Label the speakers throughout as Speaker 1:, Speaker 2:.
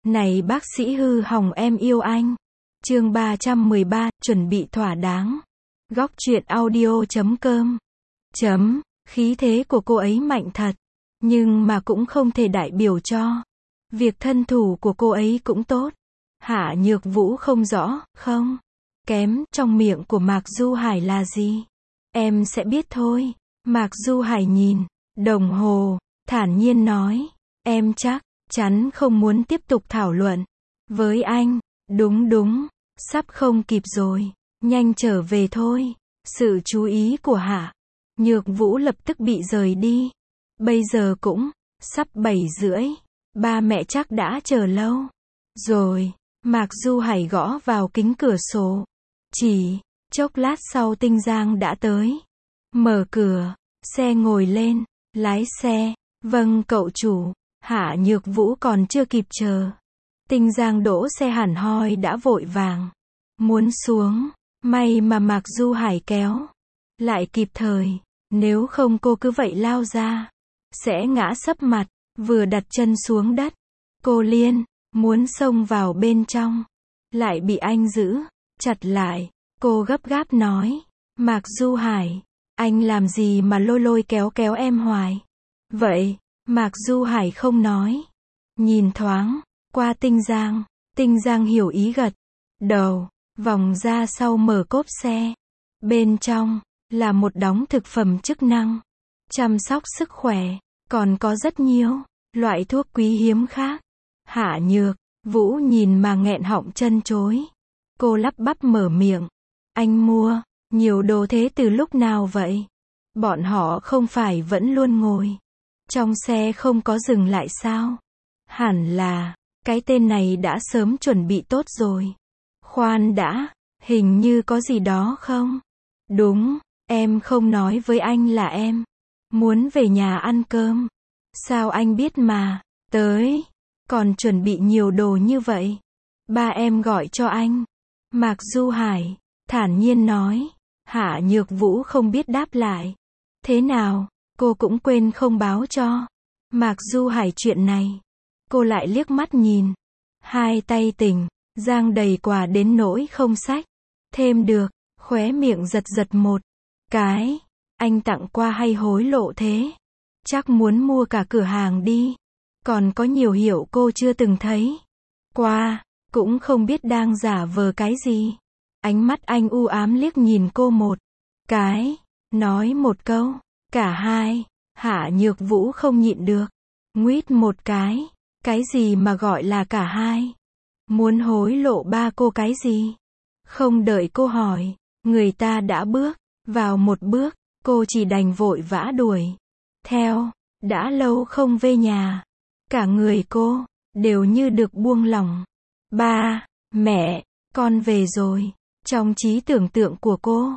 Speaker 1: Này bác sĩ hư hỏng em yêu anh. Chương 313, chuẩn bị thỏa đáng. Góc truyện audio.com. Khí thế của cô ấy mạnh thật, nhưng mà cũng không thể đại biểu cho việc thân thủ của cô ấy cũng tốt. Hạ Nhược Vũ không rõ, không kém, trong miệng của Mạc Du Hải là gì? Em sẽ biết thôi. Mạc Du Hải nhìn đồng hồ, thản nhiên nói, em chắc chắn không muốn tiếp tục thảo luận với anh. Đúng, sắp không kịp rồi, nhanh trở về thôi. Sự chú ý của Hạ Nhược Vũ lập tức bị rời đi. Bây giờ cũng sắp 7:30, ba mẹ chắc đã chờ lâu rồi. Mạc Du Hải gõ vào kính cửa sổ. Chỉ chốc lát sau Tinh Giang đã tới. Mở cửa xe ngồi lên, lái xe. Vâng cậu chủ. Hạ Nhược Vũ còn chưa kịp chờ, Tinh Giang đỗ xe hẳn hoi đã vội vàng muốn xuống. May mà Mạc Du Hải kéo lại kịp thời, nếu không cô cứ vậy lao ra sẽ ngã sấp mặt. Vừa đặt chân xuống đất, cô Liên muốn xông vào bên trong, lại bị anh giữ chặt lại. Cô gấp gáp nói, Mạc Du Hải, anh làm gì mà lôi kéo em hoài vậy? Mạc Du Hải không nói, nhìn thoáng qua Tinh Giang hiểu ý gật đầu, vòng ra sau mở cốp xe. Bên trong là một đống thực phẩm chức năng, chăm sóc sức khỏe, còn có rất nhiều loại thuốc quý hiếm khác. Hạ Nhược Vũ nhìn mà nghẹn họng chân chối. Cô lắp bắp mở miệng, anh mua nhiều đồ thế từ lúc nào vậy? Bọn họ không phải vẫn luôn ngồi trong xe không có dừng lại sao? Hẳn là cái tên này đã sớm chuẩn bị tốt rồi. Khoan đã, hình như có gì đó không? Đúng, em không nói với anh là em muốn về nhà ăn cơm. Sao anh biết mà tới, còn chuẩn bị nhiều đồ như vậy? Ba em gọi cho anh. Mạc Du Hải thản nhiên nói. Hạ Nhược Vũ không biết đáp lại thế nào, cô cũng quên không báo cho Mạc Du Hải chuyện này. Cô lại liếc mắt nhìn, hai tay Tinh Giang đầy quà đến nỗi không xách thêm được, khóe miệng giật một cái. Anh tặng quà hay hối lộ thế? Chắc muốn mua cả cửa hàng đi. Còn có nhiều hiệu cô chưa từng thấy qua, cũng không biết đang giả vờ cái gì. Ánh mắt anh u ám liếc nhìn cô một cái, nói một câu, cả hai. Hạ Nhược Vũ không nhịn được, nguýt một cái gì mà gọi là cả hai? Muốn hối lộ ba cô cái gì? Không đợi cô hỏi, người ta đã bước vào một bước, cô chỉ đành vội vã đuổi theo. Đã lâu không về nhà, cả người cô đều như được buông lỏng. Ba, mẹ, con về rồi. Trong trí tưởng tượng của cô,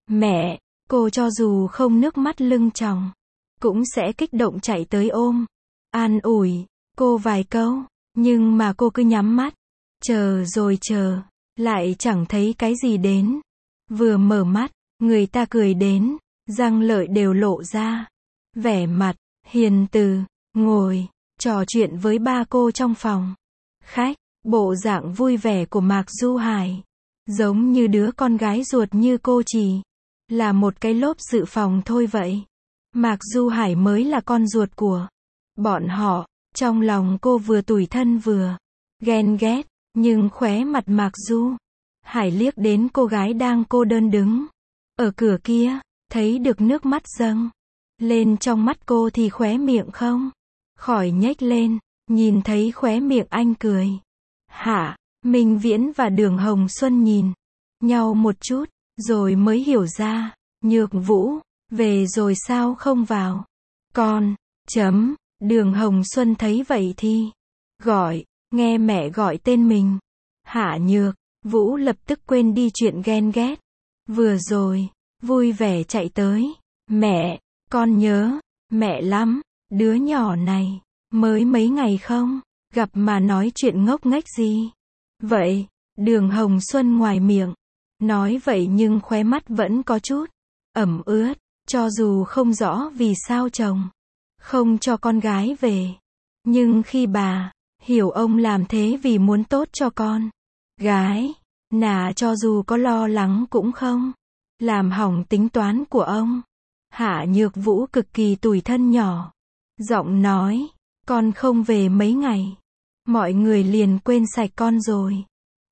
Speaker 1: mẹ cô cho dù không nước mắt lưng tròng, cũng sẽ kích động chạy tới ôm, an ủi cô vài câu. Nhưng mà cô cứ nhắm mắt, chờ rồi chờ, lại chẳng thấy cái gì đến. Vừa mở mắt, người ta cười đến, răng lợi đều lộ ra. Vẻ mặt hiền từ, ngồi trò chuyện với ba cô trong phòng khách. Bộ dạng vui vẻ của Mạc Du Hải, giống như đứa con gái ruột như cô chỉ là một cái lốp dự phòng thôi vậy. Mạc Du Hải mới là con ruột của bọn họ. Trong lòng cô vừa tủi thân vừa ghen ghét, nhưng khóe mặt Mạc Du Hải liếc đến cô gái đang cô đơn đứng ở cửa kia, thấy được nước mắt dâng lên trong mắt cô thì khóe miệng không khỏi nhếch lên. Nhìn thấy khóe miệng anh cười, Hạ Minh Viễn và Đường Hồng Xuân nhìn nhau một chút, rồi mới hiểu ra. Nhược Vũ về rồi sao không vào? Con, Đường Hồng Xuân thấy vậy thì nghe mẹ gọi tên mình. Hạ Nhược Vũ lập tức quên đi chuyện ghen ghét vừa rồi, vui vẻ chạy tới. Mẹ, con nhớ mẹ lắm. Đứa nhỏ này mới mấy ngày không gặp mà nói chuyện ngốc nghếch gì vậy? Đường Hồng Xuân ngoài miệng nói vậy nhưng khóe mắt vẫn có chút ẩm ướt. Cho dù không rõ vì sao chồng không cho con gái về, nhưng khi bà Hiểu ông làm thế vì muốn tốt cho con. Gái, nà cho dù có lo lắng cũng không làm hỏng tính toán của ông. Hạ Nhược Vũ cực kỳ tủi thân nhỏ giọng nói, con không về mấy ngày, mọi người liền quên sạch con rồi.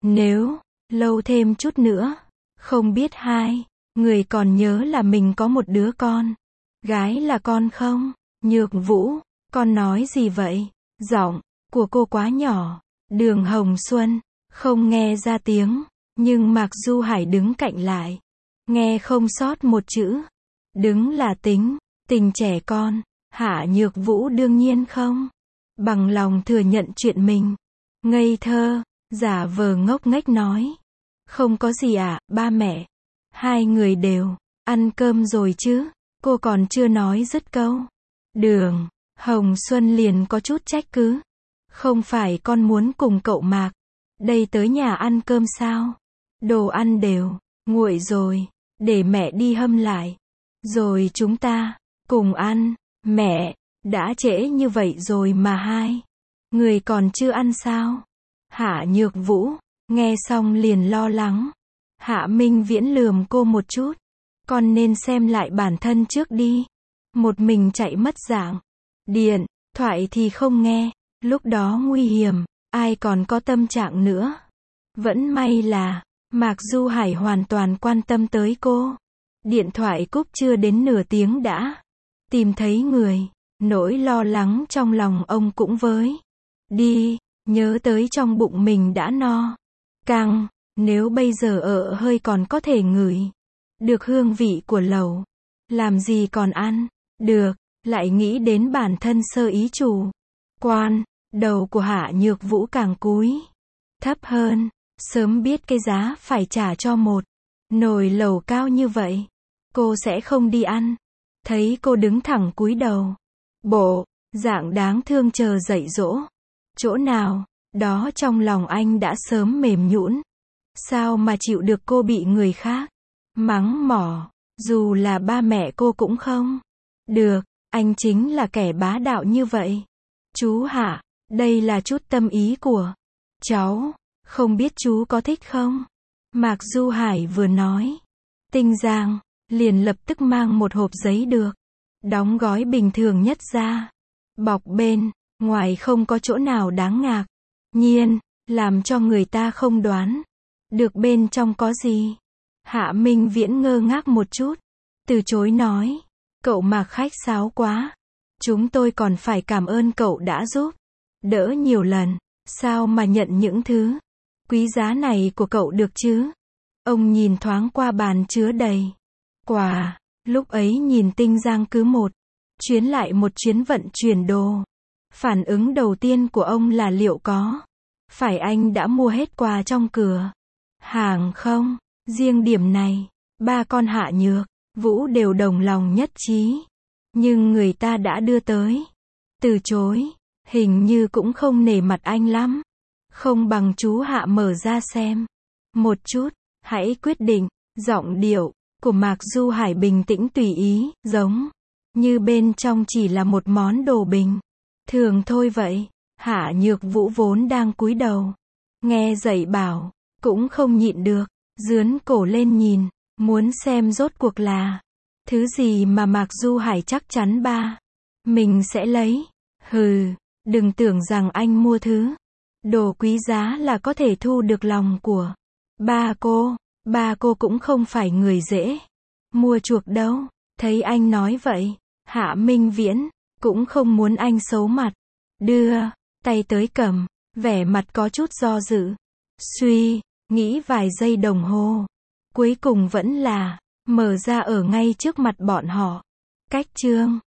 Speaker 1: Nếu lâu thêm chút nữa, không biết hai người còn nhớ là mình có một đứa con gái là con không? Nhược Vũ, con nói gì vậy? Giọng của cô quá nhỏ. Đường Hồng Xuân không nghe ra tiếng, nhưng Mạc Du Hải đứng cạnh lại, nghe không sót một chữ. Đứng là tính, tình trẻ con. Hạ Nhược Vũ đương nhiên không bằng lòng thừa nhận chuyện mình ngây thơ, giả vờ ngốc nghếch nói, không có gì ạ, ba mẹ, hai người đều ăn cơm rồi chứ? Cô còn chưa nói dứt câu, Đường Hồng Xuân liền có chút trách cứ, không phải con muốn cùng cậu Mạc đây tới nhà ăn cơm sao? Đồ ăn đều nguội rồi, để mẹ đi hâm lại, rồi chúng ta cùng ăn. Mẹ, đã trễ như vậy rồi mà hai người còn chưa ăn sao? Hạ Nhược Vũ nghe xong liền lo lắng. Hạ Minh Viễn lườm cô một chút, con nên xem lại bản thân trước đi. Một mình chạy mất dạng, điện thoại thì không nghe, lúc đó nguy hiểm, ai còn có tâm trạng nữa. Vẫn may là Mạc Du Hải hoàn toàn quan tâm tới cô. Điện thoại cúp chưa đến nửa tiếng đã tìm thấy người. Nỗi lo lắng trong lòng ông cũng với đi, nhớ tới trong bụng mình đã no căng, nếu bây giờ ở hơi còn có thể ngửi được hương vị của lẩu, làm gì còn ăn được. Lại nghĩ đến bản thân sơ ý chủ quan, đầu của Hạ Nhược Vũ càng cúi thấp hơn. Sớm biết cái giá phải trả cho một nồi lẩu cao như vậy, cô sẽ không đi ăn. Thấy cô đứng thẳng cúi đầu, bộ dạng đáng thương chờ dạy dỗ chỗ nào đó trong lòng anh đã sớm mềm nhũn. Sao mà chịu được cô bị người khác mắng mỏ, dù là ba mẹ cô cũng không được. Anh chính là kẻ bá đạo như vậy. Chú Hạ, đây là chút tâm ý của cháu, không biết chú có thích không? Mạc Du Hải vừa nói, Tinh Giang liền lập tức mang một hộp giấy được đóng gói bình thường nhất ra. Bọc bên ngoài không có chỗ nào đáng ngạc nhiên, làm cho người ta không đoán được bên trong có gì. Hạ Minh Viễn ngơ ngác một chút, từ chối nói, cậu Mạc khách sáo quá, chúng tôi còn phải cảm ơn cậu đã giúp đỡ nhiều lần, sao mà nhận những thứ quý giá này của cậu được chứ? Ông nhìn thoáng qua bàn chứa đầy quà, lúc ấy nhìn Tinh Giang cứ một chuyến lại một chuyến vận chuyển đồ. Phản ứng đầu tiên của ông là liệu có phải anh đã mua hết quà trong cửa hàng không? Riêng điểm này, ba con Hạ Nhược Vũ đều đồng lòng nhất trí. Nhưng người ta đã đưa tới, từ chối, hình như cũng không nể mặt anh lắm. Không bằng chú Hạ mở ra xem một chút, hãy quyết định. Giọng điệu của Mạc Du Hải bình tĩnh tùy ý, giống như bên trong chỉ là một món đồ bình thường thôi vậy. Hạ Nhược Vũ vốn đang cúi đầu nghe dạy bảo, cũng không nhịn được dướn cổ lên nhìn, muốn xem rốt cuộc là thứ gì mà Mạc Du Hải chắc chắn ba mình sẽ lấy. Hừ, đừng tưởng rằng anh mua thứ đồ quý giá là có thể thu được lòng của ba cô. Ba cô cũng không phải người dễ mua chuộc đâu. Thấy anh nói vậy, Hạ Minh Viễn cũng không muốn anh xấu mặt, đưa tay tới cầm, vẻ mặt có chút do dự. Suy nghĩ vài giây đồng hồ, cuối cùng vẫn là mở ra ở ngay trước mặt bọn họ. Cách chương